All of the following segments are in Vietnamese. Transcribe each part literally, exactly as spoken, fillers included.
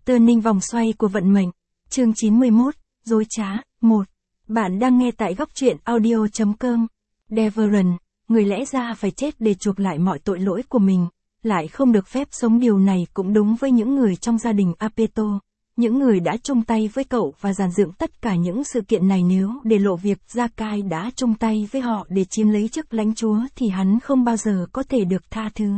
Turning vòng xoay của vận mệnh. Chương chín mươi mốt, dối trá, một. Bạn đang nghe tại góc truyện audio chấm com. Deveron, người lẽ ra phải chết để chuộc lại mọi tội lỗi của mình, lại không được phép sống. Điều này cũng đúng với những người trong gia đình Apeto, những người đã chung tay với cậu và dàn dựng tất cả những sự kiện này. Nếu để lộ việc Zakai đã chung tay với họ để chiếm lấy chức lãnh chúa thì hắn không bao giờ có thể được tha thứ.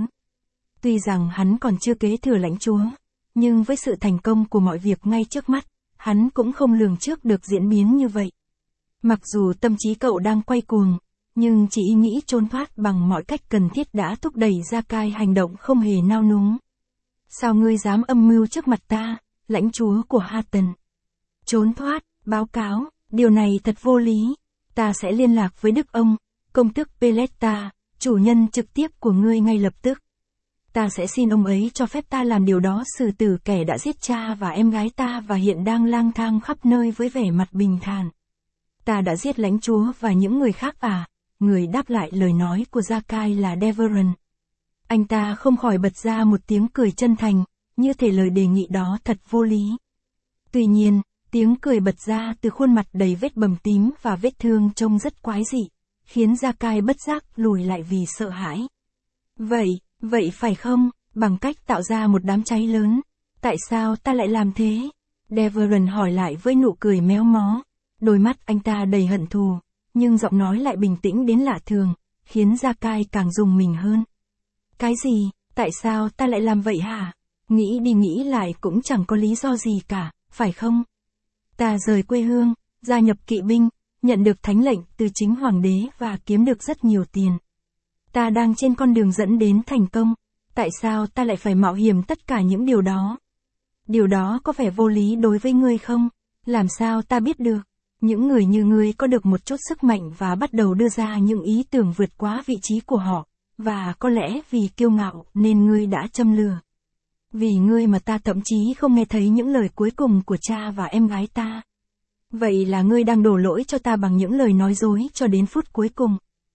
Tuy rằng hắn còn chưa kế thừa lãnh chúa, nhưng với sự thành công của mọi việc ngay trước mắt, hắn cũng không lường trước được diễn biến như vậy. Mặc dù tâm trí cậu đang quay cuồng, nhưng chỉ ý nghĩ trốn thoát bằng mọi cách cần thiết đã thúc đẩy Zakai hành động không hề nao núng. Sao ngươi dám âm mưu trước mặt ta, lãnh chúa của Hatton? Trốn thoát, báo cáo, điều này thật vô lý. Ta sẽ liên lạc với đức ông, công tước Peletta, chủ nhân trực tiếp của ngươi ngay lập tức. Ta sẽ xin ông ấy cho phép ta làm điều đó, xử tử kẻ đã giết cha và em gái ta và hiện đang lang thang khắp nơi với vẻ mặt bình thản. Ta đã giết lãnh chúa và những người khác à? Người đáp lại lời nói của Zakai là Deveron. Anh ta không khỏi bật ra một tiếng cười chân thành, như thể lời đề nghị đó thật vô lý. Tuy nhiên, tiếng cười bật ra từ khuôn mặt đầy vết bầm tím và vết thương trông rất quái dị, khiến Zakai bất giác lùi lại vì sợ hãi. Vậy, vậy phải không, bằng cách tạo ra một đám cháy lớn? Tại sao ta lại làm thế? Deveron hỏi lại với nụ cười méo mó. Đôi mắt anh ta đầy hận thù, nhưng giọng nói lại bình tĩnh đến lạ thường, khiến Zakai càng rùng mình hơn. Cái gì? Tại sao ta lại làm vậy hả? Nghĩ đi nghĩ lại cũng chẳng có lý do gì cả, phải không? Ta rời quê hương, gia nhập kỵ binh, nhận được thánh lệnh từ chính hoàng đế và kiếm được rất nhiều tiền. Ta đang trên con đường dẫn đến thành công, tại sao ta lại phải mạo hiểm tất cả những điều đó? Điều đó có vẻ vô lý đối với ngươi không? Làm sao ta biết được? Những người như ngươi có được một chút sức mạnh và bắt đầu đưa ra những ý tưởng vượt quá vị trí của họ, và có lẽ vì kiêu ngạo nên ngươi đã châm lửa. Vì ngươi mà ta thậm chí không nghe thấy những lời cuối cùng của cha và em gái ta. Vậy là ngươi đang đổ lỗi cho ta bằng những lời nói dối cho đến phút cuối cùng.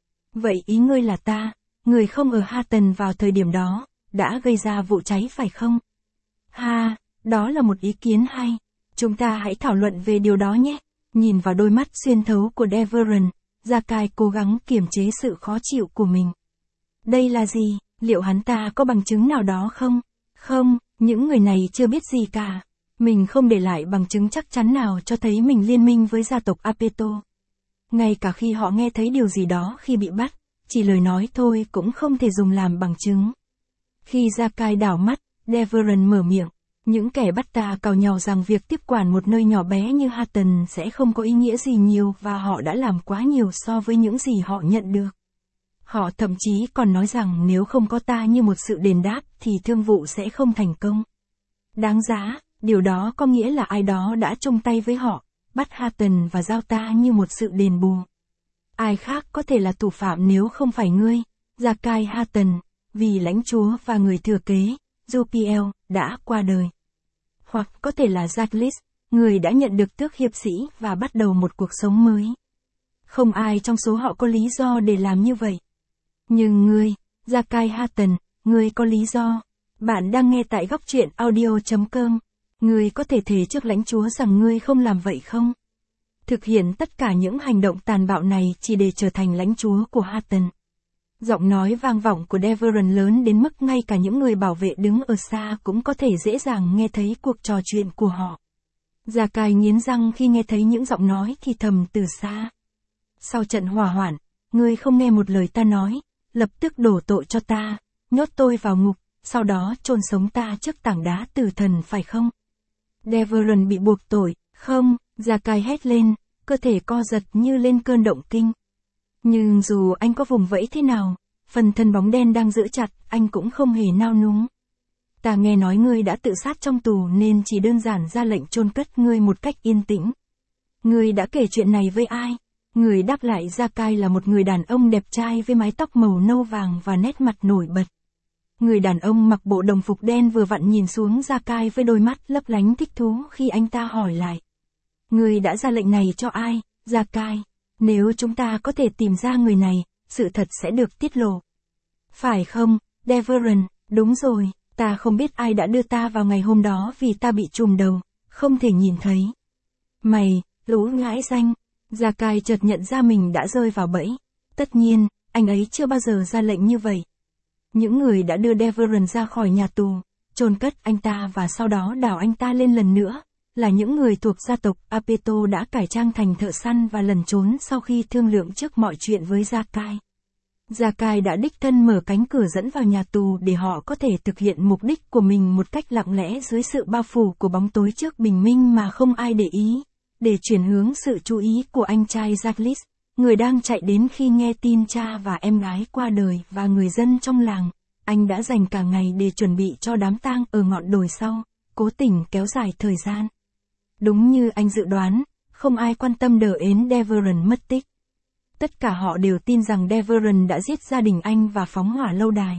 Vậy ý ngươi là ta, người không ở Hatton vào thời điểm đó, đã gây ra vụ cháy phải không? Ha, đó là một ý kiến hay. Chúng ta hãy thảo luận về điều đó nhé. Nhìn vào đôi mắt xuyên thấu của Deveron, Zakai cố gắng kiềm chế sự khó chịu của mình. Đây là gì? Liệu hắn ta có bằng chứng nào đó không? Không, những người này chưa biết gì cả. Mình không để lại bằng chứng chắc chắn nào cho thấy mình liên minh với gia tộc Apeto. Ngay cả khi họ nghe thấy điều gì đó khi bị bắt, chỉ lời nói thôi cũng không thể dùng làm bằng chứng. Khi Zakai đảo mắt, Deveron mở miệng. Những kẻ bắt ta càu nhàu rằng việc tiếp quản một nơi nhỏ bé như Hatton sẽ không có ý nghĩa gì nhiều và họ đã làm quá nhiều so với những gì họ nhận được. Họ thậm chí còn nói rằng nếu không có ta như một sự đền đáp thì thương vụ sẽ không thành công. Đáng giá, điều đó có nghĩa là ai đó đã chung tay với họ, bắt Hatton và giao ta như một sự đền bù. Ai khác có thể là thủ phạm nếu không phải ngươi, Zakai Hatton, vì lãnh chúa và người thừa kế, Jupiel, đã qua đời. Hoặc có thể là Jaclis, người đã nhận được tước hiệp sĩ và bắt đầu một cuộc sống mới. Không ai trong số họ có lý do để làm như vậy. Nhưng ngươi, Zakai Hatton, ngươi có lý do. Bạn đang nghe tại góc truyện audio chấm com. Ngươi có thể thề trước lãnh chúa rằng ngươi không làm vậy không? Thực hiện tất cả những hành động tàn bạo này chỉ để trở thành lãnh chúa của Hatton. Giọng nói vang vọng của Deveron lớn đến mức ngay cả những người bảo vệ đứng ở xa cũng có thể dễ dàng nghe thấy cuộc trò chuyện của họ. Zakai nghiến răng khi nghe thấy những giọng nói thì thầm từ xa. Sau trận hỏa hoạn, ngươi không nghe một lời ta nói, lập tức đổ tội cho ta, nhốt tôi vào ngục, sau đó chôn sống ta trước tảng đá tử thần phải không? Deveron bị buộc tội, không, Zakai hét lên, cơ thể co giật như lên cơn động kinh. Nhưng dù anh có vùng vẫy thế nào, phần thân bóng đen đang giữ chặt, anh cũng không hề nao núng. Ta nghe nói ngươi đã tự sát trong tù nên chỉ đơn giản ra lệnh chôn cất ngươi một cách yên tĩnh. Ngươi đã kể chuyện này với ai? Người đáp lại Zakai là một người đàn ông đẹp trai với mái tóc màu nâu vàng và nét mặt nổi bật. Người đàn ông mặc bộ đồng phục đen vừa vặn nhìn xuống Zakai với đôi mắt lấp lánh thích thú khi anh ta hỏi lại. Ngươi đã ra lệnh này cho ai, Zakai? Nếu chúng ta có thể tìm ra người này, sự thật sẽ được tiết lộ. Phải không, Deveron? Đúng rồi, Ta không biết ai đã đưa ta vào ngày hôm đó vì ta bị trùm đầu, không thể nhìn thấy. Mày, lũ ngãi danh. Gia-cai chợt nhận ra mình đã rơi vào bẫy. Tất nhiên, anh ấy chưa bao giờ ra lệnh như vậy. Những người đã đưa Deveron ra khỏi nhà tù, chôn cất anh ta và sau đó đào anh ta lên lần nữa, là những người thuộc gia tộc Apeto đã cải trang thành thợ săn và lẩn trốn sau khi thương lượng trước mọi chuyện với Gia-cai. Gia-cai đã đích thân mở cánh cửa dẫn vào nhà tù để họ có thể thực hiện mục đích của mình một cách lặng lẽ dưới sự bao phủ của bóng tối trước bình minh mà không ai để ý, để chuyển hướng sự chú ý của anh trai Jacques, người đang chạy đến khi nghe tin cha và em gái qua đời và người dân trong làng. Anh đã dành cả ngày để chuẩn bị cho đám tang ở ngọn đồi sau, cố tình kéo dài thời gian. Đúng như anh dự đoán, không ai quan tâm đờ ến Deveron mất tích. Tất cả họ đều tin rằng Deveron đã giết gia đình anh và phóng hỏa lâu đài.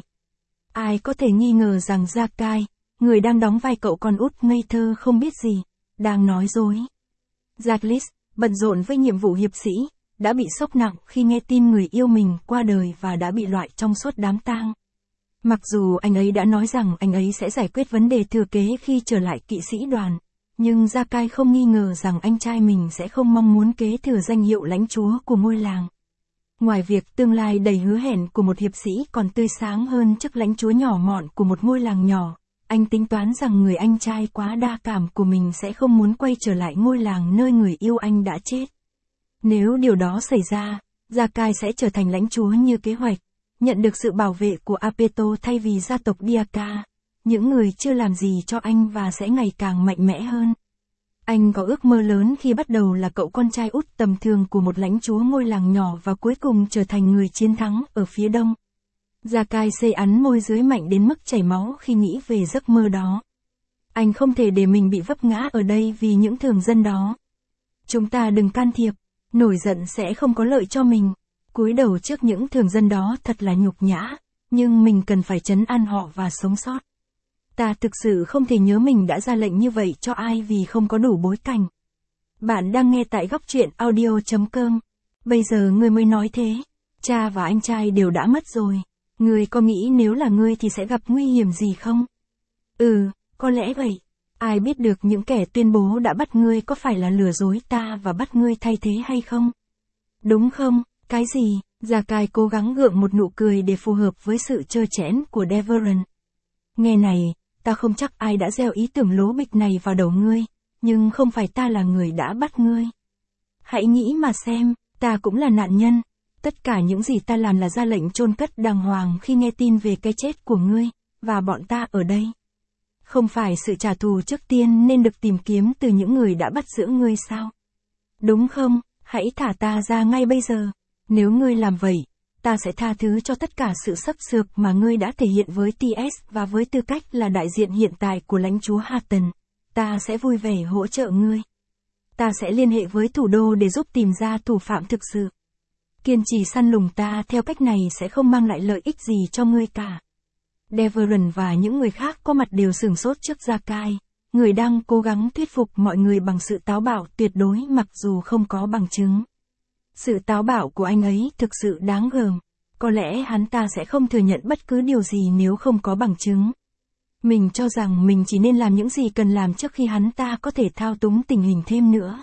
Ai có thể nghi ngờ rằng Gia-cai, người đang đóng vai cậu con út ngây thơ không biết gì, đang nói dối. Jacques, bận rộn với nhiệm vụ hiệp sĩ, đã bị sốc nặng khi nghe tin người yêu mình qua đời và đã bị loại trong suốt đám tang. Mặc dù anh ấy đã nói rằng anh ấy sẽ giải quyết vấn đề thừa kế khi trở lại kỵ sĩ đoàn, nhưng Gia-cai không nghi ngờ rằng anh trai mình sẽ không mong muốn kế thừa danh hiệu lãnh chúa của ngôi làng. Ngoài việc tương lai đầy hứa hẹn của một hiệp sĩ còn tươi sáng hơn chức lãnh chúa nhỏ mọn của một ngôi làng nhỏ, anh tính toán rằng người anh trai quá đa cảm của mình sẽ không muốn quay trở lại ngôi làng nơi người yêu anh đã chết. Nếu điều đó xảy ra, Gia-cai sẽ trở thành lãnh chúa như kế hoạch, nhận được sự bảo vệ của Apeto thay vì gia tộc Diaka, những người chưa làm gì cho anh và sẽ ngày càng mạnh mẽ hơn. Anh có ước mơ lớn khi bắt đầu là cậu con trai út tầm thường của một lãnh chúa ngôi làng nhỏ và cuối cùng trở thành người chiến thắng ở phía đông. Gia-cai xây ắn môi dưới mạnh đến mức chảy máu khi nghĩ về giấc mơ đó. Anh không thể để mình bị vấp ngã ở đây vì những thường dân đó. Chúng ta đừng can thiệp, nổi giận sẽ không có lợi cho mình. Cúi đầu trước những thường dân đó thật là nhục nhã, nhưng mình cần phải trấn an họ và sống sót. Ta thực sự không thể nhớ mình đã ra lệnh như vậy cho ai vì không có đủ bối cảnh. Bạn đang nghe tại góc truyện audio chấm com. Bây giờ ngươi mới nói thế. Cha và anh trai đều đã mất rồi. Ngươi có nghĩ nếu là ngươi thì sẽ gặp nguy hiểm gì không? Ừ, có lẽ vậy. Ai biết được những kẻ tuyên bố đã bắt ngươi có phải là lừa dối ta và bắt ngươi thay thế hay không? Đúng không? Cái gì? Gia-cai cố gắng gượng một nụ cười để phù hợp với sự trơ trẽn của Deveron. Nghe này, ta không chắc ai đã gieo ý tưởng lố bịch này vào đầu ngươi, nhưng không phải ta là người đã bắt ngươi. Hãy nghĩ mà xem, ta cũng là nạn nhân. Tất cả những gì ta làm là ra lệnh chôn cất đàng hoàng khi nghe tin về cái chết của ngươi, và bọn ta ở đây. Không phải sự trả thù trước tiên nên được tìm kiếm từ những người đã bắt giữ ngươi sao? Đúng không? Hãy thả ta ra ngay bây giờ. Nếu ngươi làm vậy, ta sẽ tha thứ cho tất cả sự sấp xược mà ngươi đã thể hiện với tê ét và với tư cách là đại diện hiện tại của lãnh chúa Hatton. Ta sẽ vui vẻ hỗ trợ ngươi. Ta sẽ liên hệ với thủ đô để giúp tìm ra thủ phạm thực sự. Kiên trì săn lùng ta theo cách này sẽ không mang lại lợi ích gì cho ngươi cả. Deveron và những người khác có mặt đều sửng sốt trước Gia-cai, người đang cố gắng thuyết phục mọi người bằng sự táo bạo tuyệt đối mặc dù không có bằng chứng. Sự táo bạo của anh ấy thực sự đáng gờm. Có lẽ hắn ta sẽ không thừa nhận bất cứ điều gì nếu không có bằng chứng. Mình cho rằng mình chỉ nên làm những gì cần làm trước khi hắn ta có thể thao túng tình hình thêm nữa.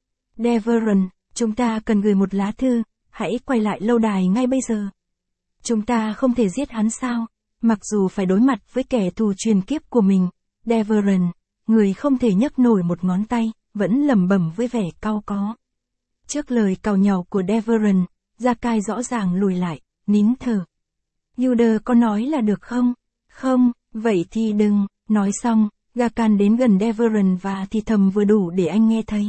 Deveron, chúng ta cần gửi một lá thư, hãy quay lại lâu đài ngay bây giờ. Chúng ta không thể giết hắn sao? Mặc dù phải đối mặt với kẻ thù truyền kiếp của mình, Deveron, người không thể nhấc nổi một ngón tay, vẫn lẩm bẩm với vẻ cau có. Trước lời càu nhàu của Deveron, Gia-cai rõ ràng lùi lại, nín thở. Yuder có nói là được không? Không, vậy thì đừng. Nói xong, Gia-can đến gần Deveron và thì thầm vừa đủ để anh nghe thấy.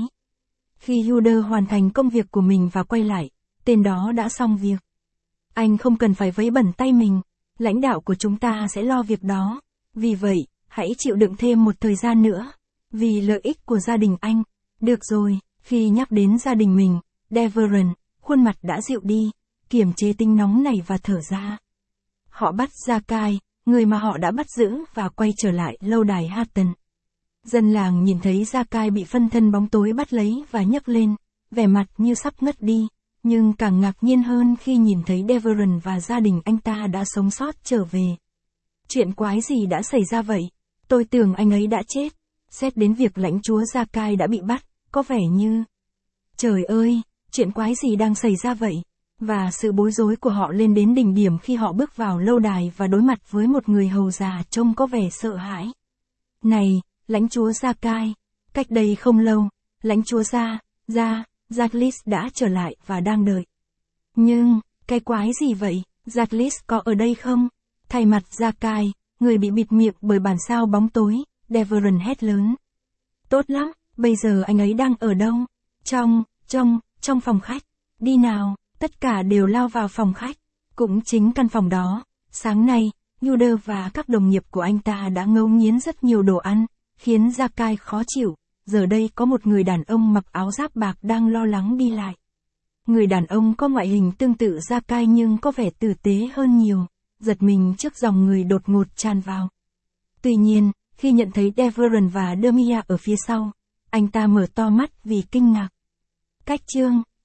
Khi Yuder hoàn thành công việc của mình và quay lại, tên đó đã xong việc. Anh không cần phải vấy bẩn tay mình, lãnh đạo của chúng ta sẽ lo việc đó. Vì vậy, hãy chịu đựng thêm một thời gian nữa. Vì lợi ích của gia đình anh. Được rồi. Khi nhắc đến gia đình mình, Deveron, khuôn mặt đã dịu đi, kiềm chế tính nóng này và thở ra. Họ bắt Gia-cai, người mà họ đã bắt giữ và quay trở lại lâu đài Hatton. Dân làng nhìn thấy Gia-cai bị phân thân bóng tối bắt lấy và nhấc lên, vẻ mặt như sắp ngất đi, nhưng càng ngạc nhiên hơn khi nhìn thấy Deveron và gia đình anh ta đã sống sót trở về. Chuyện quái gì đã xảy ra vậy? Tôi tưởng anh ấy đã chết. Xét đến việc lãnh chúa Gia-cai đã bị bắt, có vẻ như... Trời ơi, chuyện quái gì đang xảy ra vậy? Và sự bối rối của họ lên đến đỉnh điểm khi họ bước vào lâu đài và đối mặt với một người hầu già trông có vẻ sợ hãi. Này, lãnh chúa Gia-cai, cách đây không lâu, lãnh chúa Gia, Gia, Jaclis đã trở lại và đang đợi. Nhưng, cái quái gì vậy? Jaclis có ở đây không? Thay mặt Gia-cai, người bị bịt miệng bởi bản sao bóng tối, Deveron hét lớn. Tốt lắm, bây giờ anh ấy đang ở đâu? Trong, trong, trong phòng khách. Đi nào, tất cả đều lao vào phòng khách. Cũng chính căn phòng đó, sáng nay, Yuder và các đồng nghiệp của anh ta đã ngấu nghiến rất nhiều đồ ăn, khiến Gia-cai khó chịu. Giờ đây có một người đàn ông mặc áo giáp bạc đang lo lắng đi lại. Người đàn ông có ngoại hình tương tự Gia-cai nhưng có vẻ tử tế hơn nhiều, giật mình trước dòng người đột ngột tràn vào. Tuy nhiên, khi nhận thấy Deveron và Dermia ở phía sau, anh ta mở to mắt vì kinh ngạc. Cách chương